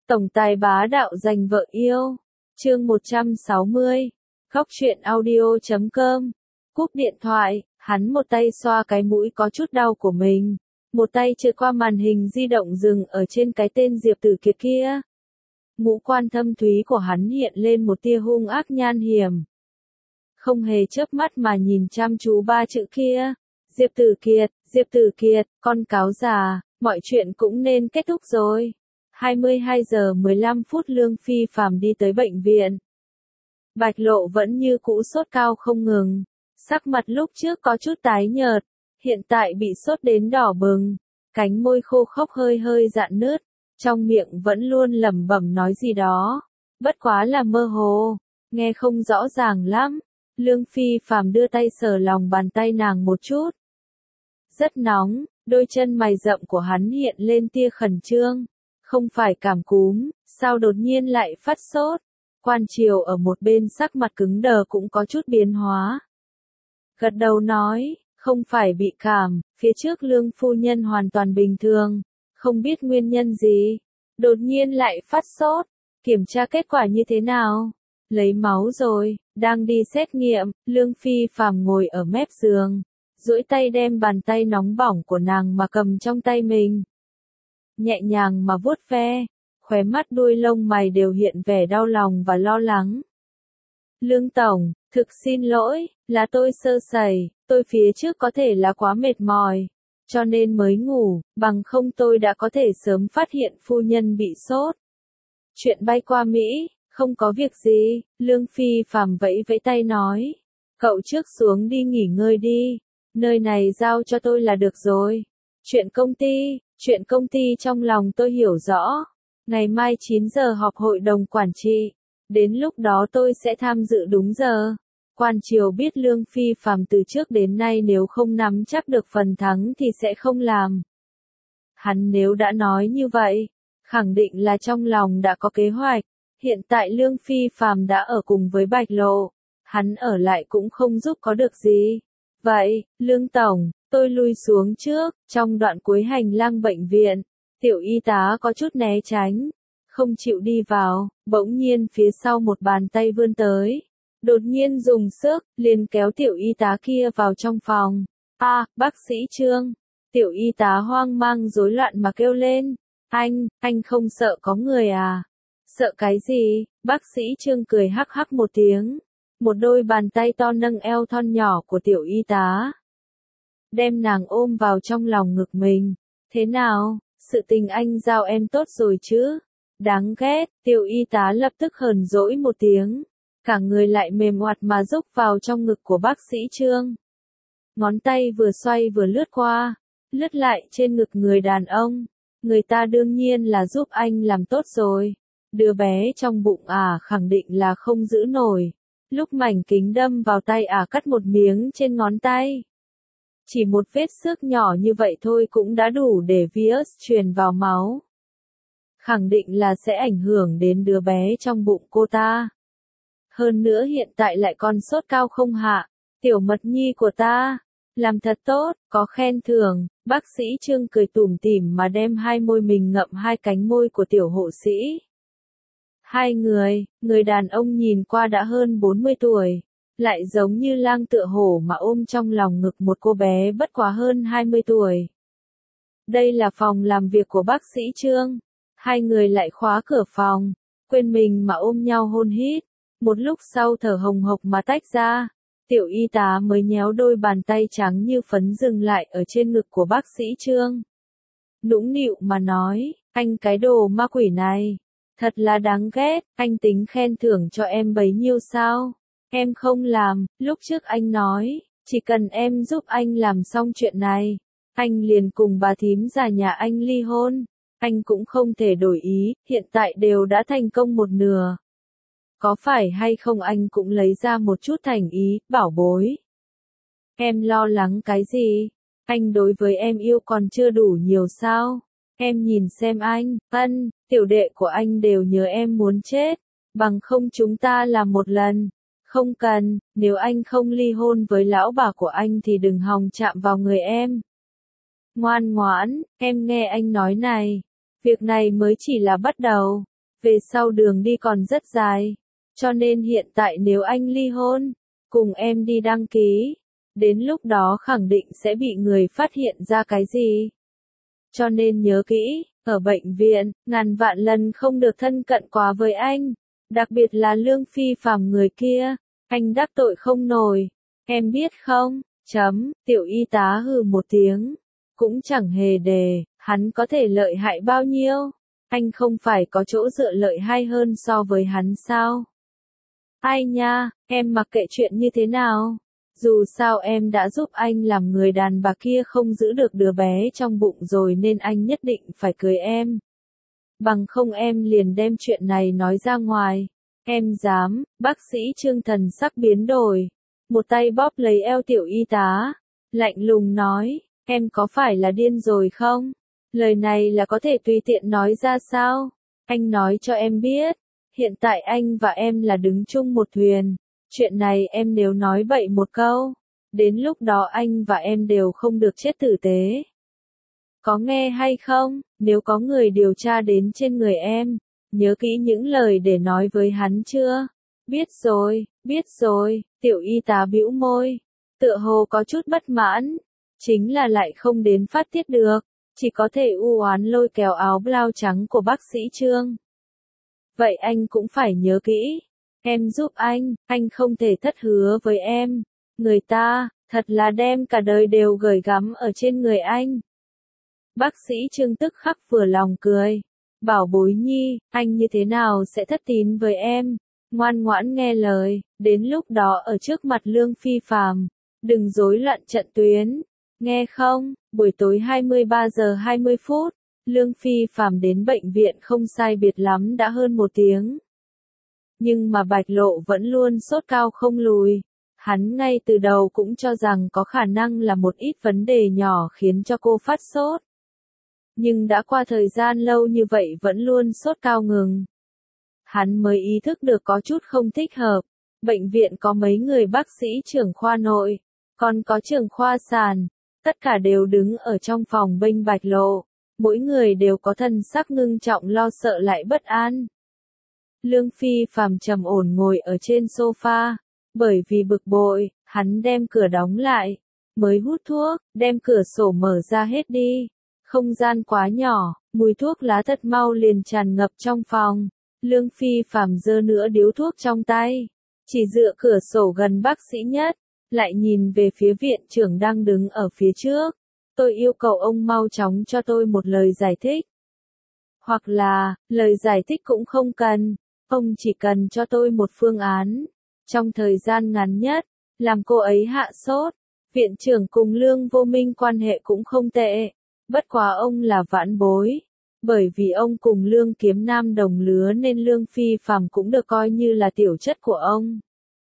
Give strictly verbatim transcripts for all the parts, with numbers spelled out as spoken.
Tổng tài bá đạo giành vợ yêu. Chương một trăm sáu mươi. Góc truyện audio chấm com. Cúp điện thoại, hắn một tay xoa cái mũi có chút đau của mình, một tay trượt qua màn hình di động dừng ở trên cái tên Diệp Tử Kiệt kia. Ngũ quan thâm thúy của hắn hiện lên một tia hung ác nhan hiểm. Không hề chớp mắt mà nhìn chăm chú ba chữ kia. Diệp Tử Kiệt, Diệp Tử Kiệt, con cáo già, mọi chuyện cũng nên kết thúc rồi. hai mươi hai giờ mười lăm phút Lương Phi Phàm đi tới bệnh viện. Bạch Lộ vẫn như cũ sốt cao không ngừng, sắc mặt lúc trước có chút tái nhợt, hiện tại bị sốt đến đỏ bừng, cánh môi khô khốc hơi hơi rạn nứt, trong miệng vẫn luôn lẩm bẩm nói gì đó, bất quá là mơ hồ, nghe không rõ ràng lắm. Lương Phi Phàm đưa tay sờ lòng bàn tay nàng một chút. Rất nóng, đôi chân mày rậm của hắn hiện lên tia khẩn trương. Không phải cảm cúm, sao đột nhiên lại phát sốt? Quan Triều ở một bên sắc mặt cứng đờ cũng có chút biến hóa. Gật đầu nói, không phải bị cảm, phía trước Lương phu nhân hoàn toàn bình thường, không biết nguyên nhân gì, đột nhiên lại phát sốt, kiểm tra kết quả như thế nào? Lấy máu rồi, đang đi xét nghiệm. Lương Phi Phàm ngồi ở mép giường, duỗi tay đem bàn tay nóng bỏng của nàng mà cầm trong tay mình. Nhẹ nhàng mà vuốt ve, khóe mắt đuôi lông mày đều hiện vẻ đau lòng và lo lắng. Lương Tổng, thực xin lỗi, là tôi sơ sẩy, tôi phía trước có thể là quá mệt mỏi, cho nên mới ngủ, bằng không tôi đã có thể sớm phát hiện phu nhân bị sốt. Chuyện bay qua Mỹ, không có việc gì. Lương Phi Phàm vẫy vẫy tay nói, cậu trước xuống đi nghỉ ngơi đi, nơi này giao cho tôi là được rồi. Chuyện công ty, chuyện công ty trong lòng tôi hiểu rõ. Ngày mai chín giờ họp hội đồng quản trị, đến lúc đó tôi sẽ tham dự đúng giờ. Quan Triều biết Lương Phi Phàm từ trước đến nay nếu không nắm chắc được phần thắng thì sẽ không làm. Hắn nếu đã nói như vậy, khẳng định là trong lòng đã có kế hoạch. Hiện tại Lương Phi Phàm đã ở cùng với Bạch Lộ, hắn ở lại cũng không giúp có được gì. Vậy, Lương Tổng, tôi lui xuống trước. Trong đoạn cuối hành lang bệnh viện, tiểu y tá có chút né tránh, không chịu đi vào, bỗng nhiên phía sau một bàn tay vươn tới, đột nhiên dùng sức, liền kéo tiểu y tá kia vào trong phòng. A, à, bác sĩ Trương. Tiểu y tá hoang mang rối loạn mà kêu lên, anh, anh không sợ có người à? Sợ cái gì? Bác sĩ Trương cười hắc hắc một tiếng, một đôi bàn tay to nâng eo thon nhỏ của tiểu y tá, đem nàng ôm vào trong lòng ngực mình. Thế nào, sự tình anh giao em tốt rồi chứ? Đáng ghét. Tiểu y tá lập tức hờn dỗi một tiếng, cả người lại mềm oặt mà rúc vào trong ngực của bác sĩ Trương. Ngón tay vừa xoay vừa lướt qua, lướt lại trên ngực người đàn ông. Người ta đương nhiên là giúp anh làm tốt rồi. Đứa bé trong bụng ả khẳng định là không giữ nổi. Lúc mảnh kính đâm vào tay ả cắt một miếng trên ngón tay. Chỉ một vết xước nhỏ như vậy thôi cũng đã đủ để virus truyền vào máu. Khẳng định là sẽ ảnh hưởng đến đứa bé trong bụng cô ta. Hơn nữa hiện tại lại còn sốt cao không hạ. Tiểu mật nhi của ta, làm thật tốt, có khen thưởng. Bác sĩ Trương cười tủm tỉm mà đem hai môi mình ngậm hai cánh môi của tiểu hộ sĩ. Hai người, người đàn ông nhìn qua đã hơn bốn mươi tuổi, lại giống như lang tựa hổ mà ôm trong lòng ngực một cô bé bất quá hơn hai mươi tuổi. Đây là phòng làm việc của bác sĩ Trương. Hai người lại khóa cửa phòng, quên mình mà ôm nhau hôn hít. Một lúc sau thở hồng hộc mà tách ra, tiểu y tá mới nhéo đôi bàn tay trắng như phấn dừng lại ở trên ngực của bác sĩ Trương. Nũng nịu mà nói, anh cái đồ ma quỷ này, thật là đáng ghét, anh tính khen thưởng cho em bấy nhiêu sao? Em không làm. Lúc trước anh nói, chỉ cần em giúp anh làm xong chuyện này, anh liền cùng bà thím già nhà anh ly hôn. Anh cũng không thể đổi ý, hiện tại đều đã thành công một nửa. Có phải hay không anh cũng lấy ra một chút thành ý, bảo bối. Em lo lắng cái gì? Anh đối với em yêu còn chưa đủ nhiều sao? Em nhìn xem anh, ân, tiểu đệ của anh đều nhớ em muốn chết. Bằng không chúng ta làm một lần. Không cần, nếu anh không ly hôn với lão bà của anh thì đừng hòng chạm vào người em. Ngoan ngoãn, em nghe anh nói này. Việc này mới chỉ là bắt đầu. về sau đường đi còn rất dài. Cho nên hiện tại nếu anh ly hôn, cùng em đi đăng ký, đến lúc đó khẳng định sẽ bị người phát hiện ra cái gì. Cho nên nhớ kỹ, ở bệnh viện, ngàn vạn lần không được thân cận quá với anh, đặc biệt là Lương Phi Phàm người kia, anh đắc tội không nổi, em biết không? Chấm, tiểu y tá hừ một tiếng, cũng chẳng hề đề, hắn có thể lợi hại bao nhiêu, anh không phải có chỗ dựa lợi hay hơn so với hắn sao? Ai nha, em mặc kệ chuyện như thế nào, dù sao em đã giúp anh làm người đàn bà kia không giữ được đứa bé trong bụng rồi nên anh nhất định phải cưới em. Bằng không em liền đem chuyện này nói ra ngoài. Em dám, bác sĩ Trương thần sắc biến đổi. Một tay bóp lấy eo tiểu y tá. Lạnh lùng nói, em có phải là điên rồi không? Lời này là có thể tùy tiện nói ra sao? Anh nói cho em biết. Hiện tại anh và em là đứng chung một thuyền. Chuyện này em nếu nói bậy một câu. Đến lúc đó anh và em đều không được chết tử tế. Có nghe hay không? Nếu có người điều tra đến trên người em, nhớ kỹ những lời để nói với hắn chưa? Biết rồi, biết rồi, tiểu y tá bĩu môi, tựa hồ có chút bất mãn, chính là lại không đến phát tiết được, chỉ có thể u oán lôi kéo áo blau trắng của bác sĩ Trương. Vậy anh cũng phải nhớ kỹ, em giúp anh, anh không thể thất hứa với em, người ta, thật là đem cả đời đều gửi gắm ở trên người anh. Bác sĩ Trương tức khắc vừa lòng cười. Bảo bối nhi, anh như thế nào sẽ thất tín với em? Ngoan ngoãn nghe lời, đến lúc đó ở trước mặt Lương Phi Phàm, đừng rối loạn trận tuyến. Nghe không? Buổi tối hai mươi ba giờ hai mươi phút, Lương Phi Phàm đến bệnh viện không sai biệt lắm đã hơn một tiếng. Nhưng mà Bạch Lộ vẫn luôn sốt cao không lùi. Hắn ngay từ đầu cũng cho rằng có khả năng là một ít vấn đề nhỏ khiến cho cô phát sốt. Nhưng đã qua thời gian lâu như vậy vẫn luôn sốt cao ngừng. Hắn mới ý thức được có chút không thích hợp. Bệnh viện có mấy người bác sĩ trưởng khoa nội, còn có trưởng khoa sàn, tất cả đều đứng ở trong phòng bênh Bạch Lộ. Mỗi người đều có thân sắc ngưng trọng lo sợ lại bất an. Lương Phi Phàm trầm ổn ngồi ở trên sofa, bởi vì bực bội, hắn đem cửa đóng lại, mới hút thuốc, đem cửa sổ mở ra hết đi. Không gian quá nhỏ, mùi thuốc lá thật mau liền tràn ngập trong phòng. Lương Phi Phàm giơ nửa điếu thuốc trong tay, chỉ dựa cửa sổ gần bác sĩ nhất, lại nhìn về phía viện trưởng đang đứng ở phía trước. Tôi yêu cầu ông mau chóng cho tôi một lời giải thích. Hoặc là, lời giải thích cũng không cần, ông chỉ cần cho tôi một phương án. Trong thời gian ngắn nhất, làm cô ấy hạ sốt. Viện trưởng cùng Lương Vô Minh quan hệ cũng không tệ. Bất quá ông là vãn bối, bởi vì ông cùng Lương Kiếm Nam đồng lứa nên Lương Phi Phàm cũng được coi như là tiểu chất của ông.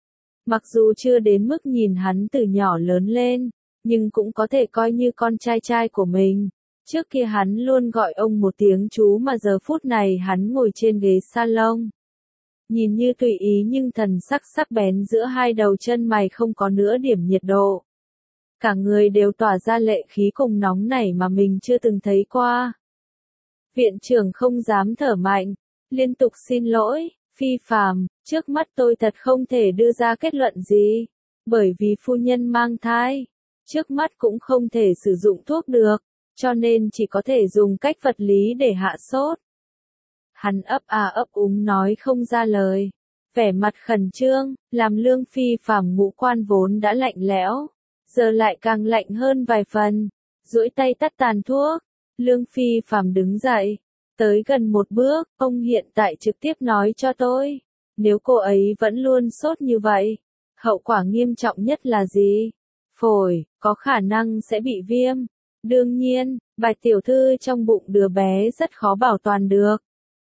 Mặc dù chưa đến mức nhìn hắn từ nhỏ lớn lên, nhưng cũng có thể coi như con trai trai của mình. Trước kia hắn luôn gọi ông một tiếng chú mà giờ phút này hắn ngồi trên ghế salon. Nhìn như tùy ý nhưng thần sắc sắc bén giữa hai đầu chân mày không có nửa điểm nhiệt độ. Cả người đều tỏa ra lệ khí cùng nóng nảy mà mình chưa từng thấy qua. Viện trưởng không dám thở mạnh, liên tục xin lỗi, Phi Phàm, trước mắt tôi thật không thể đưa ra kết luận gì, bởi vì phu nhân mang thai, trước mắt cũng không thể sử dụng thuốc được, cho nên chỉ có thể dùng cách vật lý để hạ sốt. Hắn ấp à ấp úng nói không ra lời, vẻ mặt khẩn trương, làm Lương Phi Phàm ngũ quan vốn đã lạnh lẽo, giờ lại càng lạnh hơn vài phần. Duỗi tay tắt tàn thuốc, Lương Phi Phàm đứng dậy, tới gần một bước, ông hiện tại trực tiếp nói cho tôi, nếu cô ấy vẫn luôn sốt như vậy, hậu quả nghiêm trọng nhất là gì? Phổi, có khả năng sẽ bị viêm. Đương nhiên, Bạch tiểu thư trong bụng đứa bé rất khó bảo toàn được.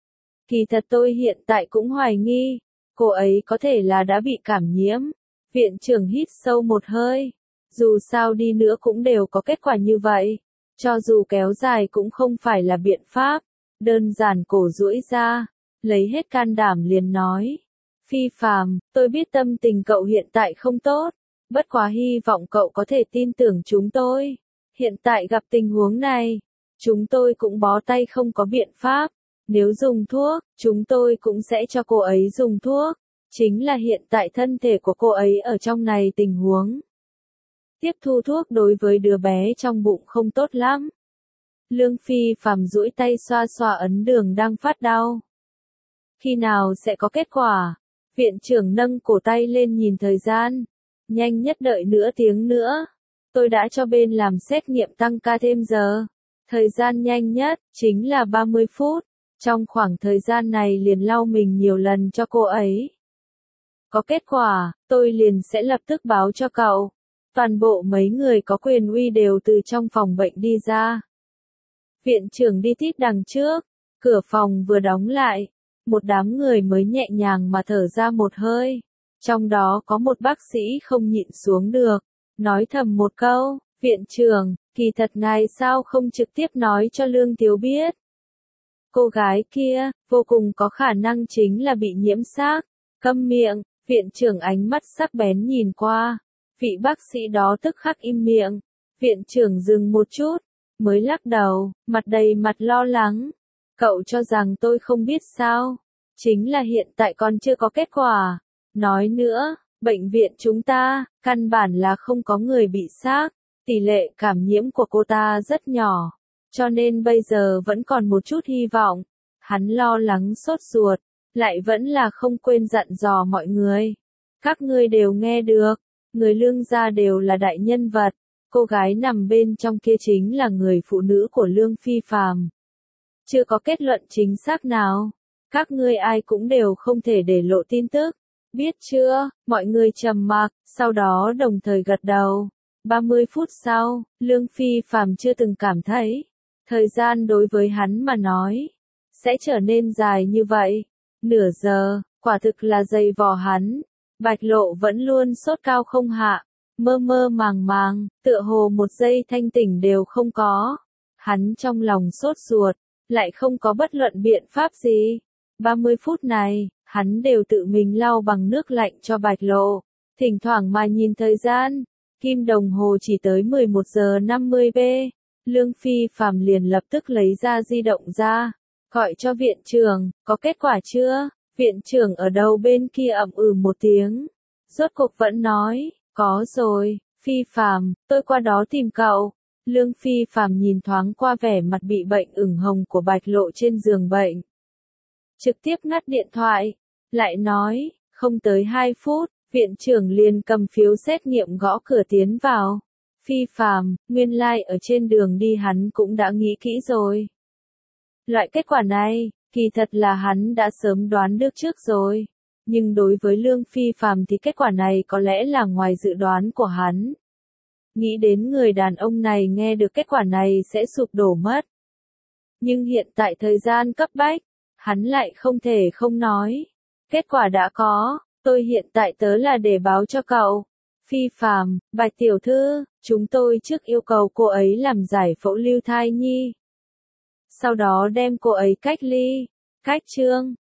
Kỳ thật tôi hiện tại cũng hoài nghi, cô ấy có thể là đã bị cảm nhiễm. Viện trưởng hít sâu một hơi. Dù sao đi nữa cũng đều có kết quả như vậy. Cho dù kéo dài cũng không phải là biện pháp. Đơn giản cổ duỗi ra, lấy hết can đảm liền nói. Phi Phàm, tôi biết tâm tình cậu hiện tại không tốt. Bất quá hy vọng cậu có thể tin tưởng chúng tôi. Hiện tại gặp tình huống này, chúng tôi cũng bó tay không có biện pháp. Nếu dùng thuốc, chúng tôi cũng sẽ cho cô ấy dùng thuốc. Chính là hiện tại thân thể của cô ấy ở trong này tình huống. Tiếp thu thuốc đối với đứa bé trong bụng không tốt lắm. Lương Phi Phạm duỗi tay xoa xoa ấn đường đang phát đau. Khi nào sẽ có kết quả? Viện trưởng nâng cổ tay lên nhìn thời gian. Nhanh nhất đợi nửa tiếng nữa. Tôi đã cho bên làm xét nghiệm tăng ca thêm giờ. Thời gian nhanh nhất, chính là ba mươi phút. Trong khoảng thời gian này liền lau mình nhiều lần cho cô ấy. Có kết quả, tôi liền sẽ lập tức báo cho cậu. Toàn bộ mấy người có quyền uy đều từ trong phòng bệnh đi ra. Viện trưởng đi tít đằng trước. Cửa phòng vừa đóng lại. Một đám người mới nhẹ nhàng mà thở ra một hơi. Trong đó có một bác sĩ không nhịn xuống được. Nói thầm một câu, viện trưởng, kỳ thật ngài sao không trực tiếp nói cho Lương Tiếu biết. Cô gái kia, vô cùng có khả năng chính là bị nhiễm xác. Câm miệng, viện trưởng ánh mắt sắc bén nhìn qua. Vị bác sĩ đó tức khắc im miệng. Viện trưởng dừng một chút, mới lắc đầu, mặt đầy mặt lo lắng. Cậu cho rằng tôi không biết sao? Chính là hiện tại còn chưa có kết quả. Nói nữa, bệnh viện chúng ta, căn bản là không có người bị xác. Tỷ lệ cảm nhiễm của cô ta rất nhỏ. Cho nên bây giờ vẫn còn một chút hy vọng. Hắn lo lắng sốt ruột, lại vẫn là không quên dặn dò mọi người. Các ngươi đều nghe được, người Lương gia đều là đại nhân vật. Cô gái nằm bên trong kia chính là người phụ nữ của Lương Phi Phàm. Chưa có kết luận chính xác nào. Các ngươi ai cũng đều không thể để lộ tin tức. Biết chưa? Mọi người trầm mặc, sau đó đồng thời gật đầu. ba mươi phút sau, Lương Phi Phàm chưa từng cảm thấy. Thời gian đối với hắn mà nói. Sẽ trở nên dài như vậy. Nửa giờ, quả thực là dày vò hắn. Bạch Lộ vẫn luôn sốt cao không hạ. Mơ mơ màng màng, tựa hồ một giây thanh tỉnh đều không có. Hắn trong lòng sốt ruột, lại không có bất luận biện pháp gì. ba mươi phút này, hắn đều tự mình lau bằng nước lạnh cho Bạch Lộ. Thỉnh thoảng mà nhìn thời gian, kim đồng hồ chỉ tới mười một giờ năm mươi p. Lương Phi Phạm liền lập tức lấy ra di động ra, gọi cho viện trưởng, có kết quả chưa? Viện trưởng ở đầu bên kia ậm ừ một tiếng. Rốt cuộc vẫn nói, có rồi, Phi Phạm, tôi qua đó tìm cậu. Lương Phi Phạm nhìn thoáng qua vẻ mặt bị bệnh ửng hồng của Bạch Lộ trên giường bệnh. Trực tiếp ngắt điện thoại, lại nói, không tới hai phút, viện trưởng liền cầm phiếu xét nghiệm gõ cửa tiến vào. Phi Phạm, nguyên lai like ở trên đường đi hắn cũng đã nghĩ kỹ rồi. Loại kết quả này, kỳ thật là hắn đã sớm đoán được trước rồi. Nhưng đối với Lương Phi Phạm thì kết quả này có lẽ là ngoài dự đoán của hắn. Nghĩ đến người đàn ông này nghe được kết quả này sẽ sụp đổ mất. Nhưng hiện tại thời gian cấp bách, hắn lại không thể không nói. Kết quả đã có, tôi hiện tại tớ là để báo cho cậu. Phi Phạm, Bạch tiểu thư, chúng tôi trước yêu cầu cô ấy làm giải phẫu lưu thai nhi. Sau đó đem cô ấy cách ly, cách trương.